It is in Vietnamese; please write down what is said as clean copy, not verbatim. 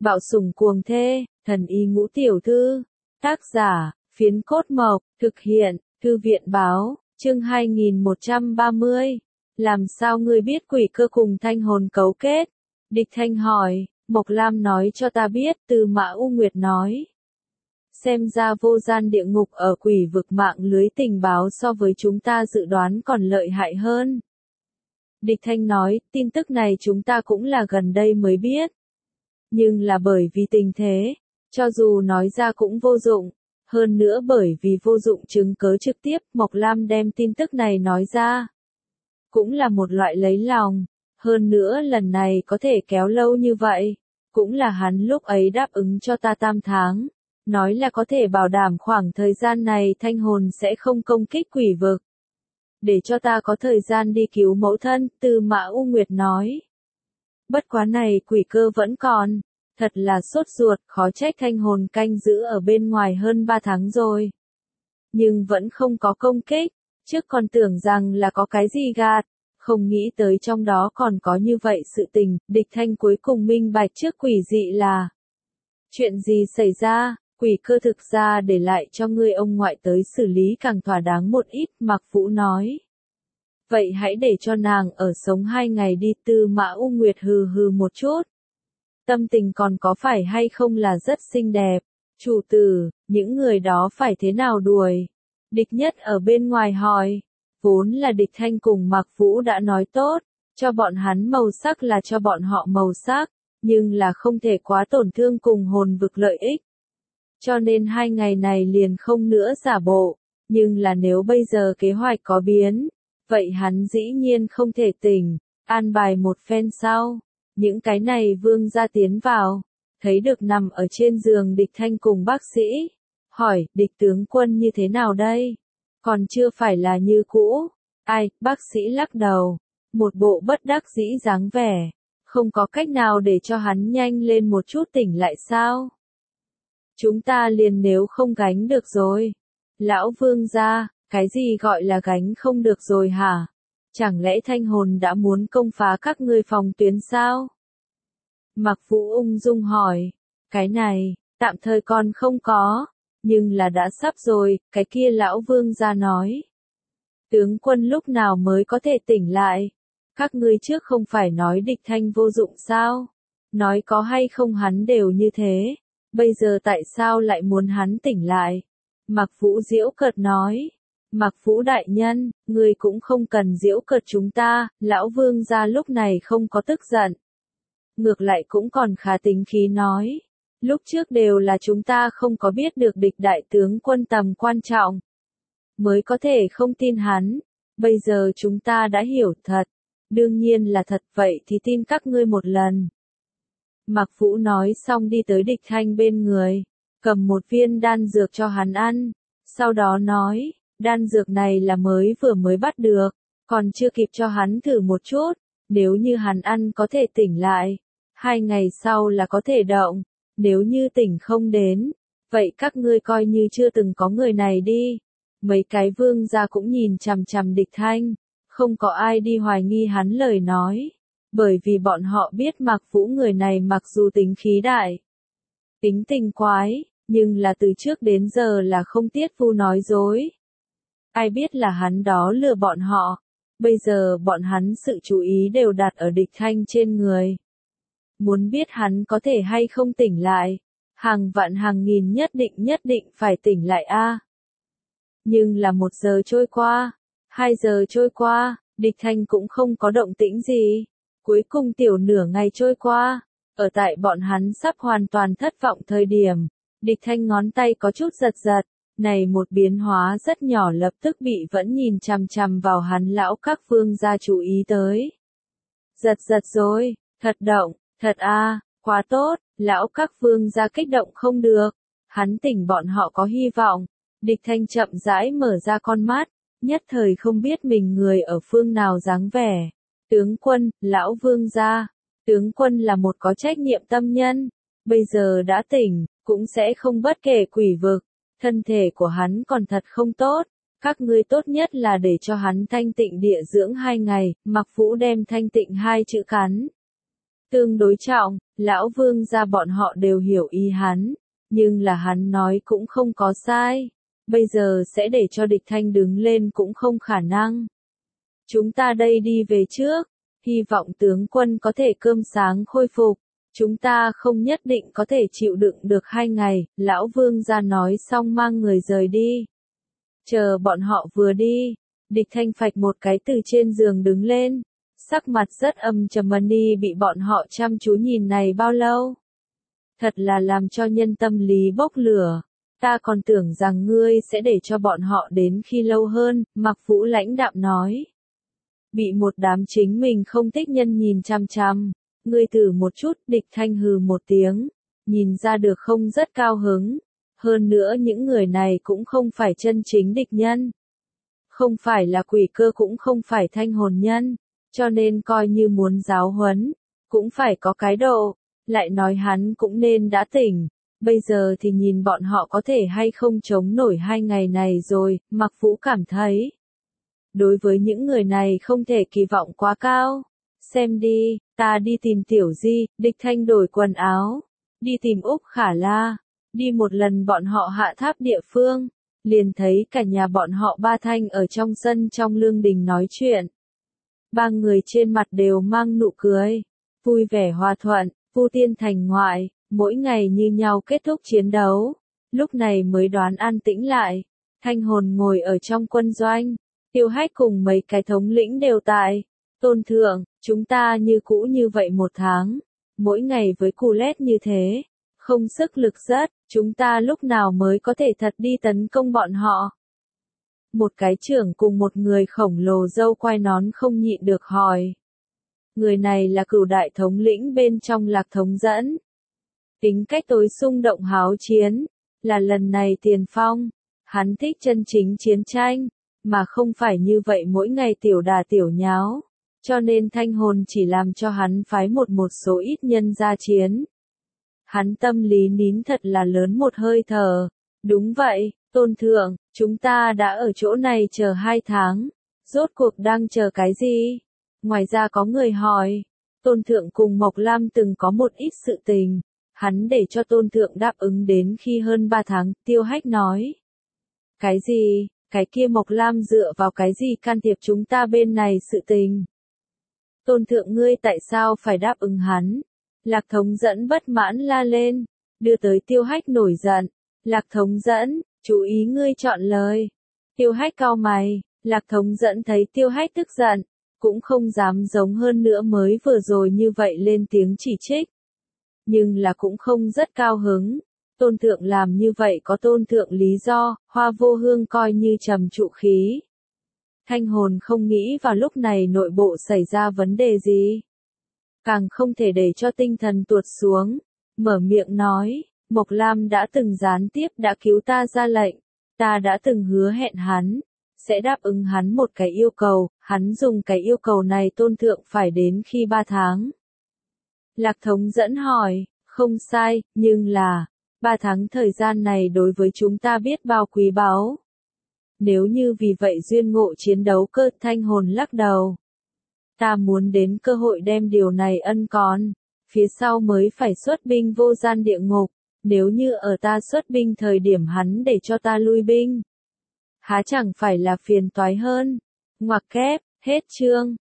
Bạo sủng cuồng thê, thần y ngũ tiểu thư. Tác giả, Phiến Cốt Mộc, thực hiện, Thư viện báo, chương 2130. Làm sao ngươi biết quỷ cơ cùng Thanh hồn cấu kết? Địch Thanh hỏi, Mộc Lam nói cho ta biết, Tư Mã U Nguyệt nói. Xem ra vô gian địa ngục ở quỷ vực mạng lưới tình báo so với chúng ta dự đoán còn lợi hại hơn. Địch Thanh nói, tin tức này chúng ta cũng là gần đây mới biết. Nhưng là bởi vì tình thế, cho dù nói ra cũng vô dụng. Hơn nữa bởi vì vô dụng chứng cớ trực tiếp, Mộc Lam đem tin tức này nói ra. Cũng là một loại lấy lòng. Hơn nữa lần này có thể kéo lâu như vậy. Cũng là hắn lúc ấy đáp ứng cho ta 8 tháng. Nói là có thể bảo đảm khoảng thời gian này Thanh hồn sẽ không công kích quỷ vực. Để cho ta có thời gian đi cứu mẫu thân, Tư Mã U Nguyệt nói. Bất quá này quỷ cơ vẫn còn. Thật là sốt ruột, khó trách Thanh hồn canh giữ ở bên ngoài hơn 3 tháng rồi. Nhưng vẫn không có công kích, trước còn tưởng rằng là có cái gì gạt, không nghĩ tới trong đó còn có như vậy sự tình, Địch Thanh cuối cùng minh bạch trước quỷ dị là. Chuyện gì xảy ra, quỷ cơ thực ra để lại cho ngươi ông ngoại tới xử lý càng thỏa đáng một ít, Mạc Vũ nói. Vậy hãy để cho nàng ở sống 2 ngày đi, Tư Mã U Nguyệt hừ hừ một chút. Tâm tình còn có phải hay không là rất xinh đẹp. Chủ tử, những người đó phải thế nào đuổi? Địch Nhất ở bên ngoài hỏi. Vốn là Địch Thanh cùng Mạc Vũ đã nói tốt, cho bọn hắn màu sắc là cho bọn họ màu sắc, nhưng là không thể quá tổn thương cùng hồn vực lợi ích. Cho nên 2 ngày này liền không nữa giả bộ, nhưng là nếu bây giờ kế hoạch có biến, vậy hắn dĩ nhiên không thể tỉnh, an bài một phen sau. Những cái này vương gia tiến vào, thấy được nằm ở trên giường Địch Thanh cùng bác sĩ, hỏi, Địch tướng quân như thế nào đây? Còn chưa phải là như cũ. Ai, bác sĩ lắc đầu, một bộ bất đắc dĩ dáng vẻ, không có cách nào để cho hắn nhanh lên một chút tỉnh lại sao? Chúng ta liền nếu không gánh được rồi. Lão vương gia, cái gì gọi là gánh không được rồi hả? Chẳng lẽ Thanh hồn đã muốn công phá các ngươi phòng tuyến sao? Mạc Vũ ung dung hỏi, cái này, tạm thời còn không có, nhưng là đã sắp rồi, cái kia lão vương gia nói. Tướng quân lúc nào mới có thể tỉnh lại? Các ngươi trước không phải nói Địch Thanh vô dụng sao? Nói có hay không hắn đều như thế, bây giờ tại sao lại muốn hắn tỉnh lại? Mạc Vũ giễu cợt nói. Mạc Vũ đại nhân, ngươi cũng không cần giễu cợt chúng ta, lão vương gia lúc này không có tức giận. Ngược lại cũng còn khá tính khí nói. Lúc trước đều là chúng ta không có biết được Địch đại tướng quân tầm quan trọng. Mới có thể không tin hắn. Bây giờ chúng ta đã hiểu thật. Đương nhiên là thật, vậy thì tin các ngươi một lần. Mạc Vũ nói xong đi tới Địch Thanh bên người. Cầm một viên đan dược cho hắn ăn. Sau đó nói, đan dược này là vừa mới bắt được. Còn chưa kịp cho hắn thử một chút. Nếu như hắn ăn có thể tỉnh lại. 2 ngày sau là có thể động. Nếu như tỉnh không đến. Vậy các ngươi coi như chưa từng có người này đi. Mấy cái vương gia cũng nhìn chằm chằm Địch Thanh. Không có ai đi hoài nghi hắn lời nói. Bởi vì bọn họ biết Mạc Vũ người này mặc dù tính khí đại. Tính tình quái. Nhưng là từ trước đến giờ là không tiết vu nói dối. Ai biết là hắn đó lừa bọn họ. Bây giờ bọn hắn sự chú ý đều đặt ở Địch Thanh trên người. Muốn biết hắn có thể hay không tỉnh lại. Hàng vạn hàng nghìn nhất định phải tỉnh lại a. Nhưng là 1 giờ trôi qua, 2 giờ trôi qua, Địch Thanh cũng không có động tĩnh gì. Cuối cùng tiểu nửa ngày trôi qua, ở tại bọn hắn sắp hoàn toàn thất vọng thời điểm, Địch Thanh ngón tay có chút giật giật. Này một biến hóa rất nhỏ lập tức bị vẫn nhìn chằm chằm vào hắn lão các vương gia chú ý tới. Giật rồi, thật động, thật quá tốt, lão các vương gia kích động không được. Hắn tỉnh bọn họ có hy vọng. Địch Thanh chậm rãi mở ra con mắt, nhất thời không biết mình người ở phương nào dáng vẻ. Tướng quân, lão vương gia, tướng quân là một có trách nhiệm tâm nhân, bây giờ đã tỉnh, cũng sẽ không bất kể quỷ vực. Thân thể của hắn còn thật không tốt, các ngươi tốt nhất là để cho hắn thanh tịnh địa dưỡng 2 ngày, Mạc Vũ đem thanh tịnh 2 chữ cắn tương đối trọng, lão vương gia bọn họ đều hiểu ý hắn, nhưng là hắn nói cũng không có sai. Bây giờ sẽ để cho địch thanh đứng lên cũng không khả năng. Chúng ta đây đi về trước, hy vọng tướng quân có thể cơm sáng khôi phục. Chúng ta không nhất định có thể chịu đựng được 2 ngày, lão vương gia nói xong mang người rời đi. Chờ bọn họ vừa đi, địch thanh phạch một cái từ trên giường đứng lên, sắc mặt rất âm trầm. Money bị bọn họ chăm chú nhìn này bao lâu? Thật là làm cho nhân tâm lý bốc lửa. Ta còn tưởng rằng ngươi sẽ để cho bọn họ đến khi lâu hơn, Mạc Vũ lãnh đạm nói. Bị một đám chính mình không thích nhân nhìn chăm chăm. Ngươi thử một chút, địch thanh hừ một tiếng, nhìn ra được không rất cao hứng. Hơn nữa những người này cũng không phải chân chính địch nhân. Không phải là quỷ cơ cũng không phải thanh hồn nhân, cho nên coi như muốn giáo huấn, cũng phải có cái độ. Lại nói hắn cũng nên đã tỉnh, bây giờ thì nhìn bọn họ có thể hay không chống nổi 2 ngày này rồi, Mạc Vũ cảm thấy. Đối với những người này không thể kỳ vọng quá cao. Xem đi, ta đi tìm Tiểu Di, địch thanh đổi quần áo, đi tìm Úc Khả La, đi một lần bọn họ hạ tháp địa phương, liền thấy cả nhà bọn họ ba thanh ở trong sân trong lương đình nói chuyện. 3 người trên mặt đều mang nụ cười, vui vẻ hòa thuận, Vu Tiên thành ngoại, mỗi ngày như nhau kết thúc chiến đấu, lúc này mới đoán an tĩnh lại. Thanh hồn ngồi ở trong quân doanh, Tiêu Hách cùng mấy cái thống lĩnh đều tại. Tôn thượng, chúng ta như cũ như vậy 1 tháng, mỗi ngày với cù lét như thế, không sức lực rất, chúng ta lúc nào mới có thể thật đi tấn công bọn họ? Một cái trưởng cùng một người khổng lồ râu quai nón không nhịn được hỏi. Người này là Cửu đại thống lĩnh bên trong Lạc Thống Dẫn. Tính cách tối xung động háo chiến, là lần này tiền phong, hắn thích chân chính chiến tranh, mà không phải như vậy mỗi ngày tiểu đà tiểu nháo. Cho nên thanh hồn chỉ làm cho hắn phái một số ít nhân ra chiến. Hắn tâm lý nín thật là lớn một hơi thở. Đúng vậy, tôn thượng, chúng ta đã ở chỗ này chờ 2 tháng. Rốt cuộc đang chờ cái gì? Ngoài ra có người hỏi. Tôn thượng cùng Mộc Lam từng có một ít sự tình. Hắn để cho tôn thượng đáp ứng đến khi hơn 3 tháng, Tiêu Hách nói. Cái gì? Cái kia Mộc Lam dựa vào cái gì can thiệp chúng ta bên này sự tình? Tôn thượng ngươi tại sao phải đáp ứng hắn? Lạc Thống Dẫn bất mãn la lên, đưa tới Tiêu Hách nổi giận. Lạc Thống Dẫn, chú ý ngươi chọn lời. Tiêu Hách cau mày, Lạc Thống Dẫn thấy Tiêu Hách tức giận, cũng không dám giống hơn nữa mới vừa rồi như vậy lên tiếng chỉ trích. Nhưng là cũng không rất cao hứng. Tôn thượng làm như vậy có tôn thượng lý do, Hoa Vô Hương coi như trầm trụ khí. Thanh hồn không nghĩ vào lúc này nội bộ xảy ra vấn đề gì. Càng không thể để cho tinh thần tuột xuống. Mở miệng nói, Mộc Lam đã từng gián tiếp đã cứu ta ra lệnh. Ta đã từng hứa hẹn hắn, sẽ đáp ứng hắn một cái yêu cầu, hắn dùng cái yêu cầu này tôn thượng phải đến khi 3 tháng. Lạc Thống Dẫn hỏi, không sai, nhưng là, 3 tháng thời gian này đối với chúng ta biết bao quý báu. Nếu như vì vậy duyên ngộ chiến đấu cơ, thanh hồn lắc đầu. Ta muốn đến cơ hội đem điều này ân còn, phía sau mới phải xuất binh vô gian địa ngục, nếu như ở ta xuất binh thời điểm hắn để cho ta lui binh. Há chẳng phải là phiền toái hơn. Ngoặc kép, hết chương.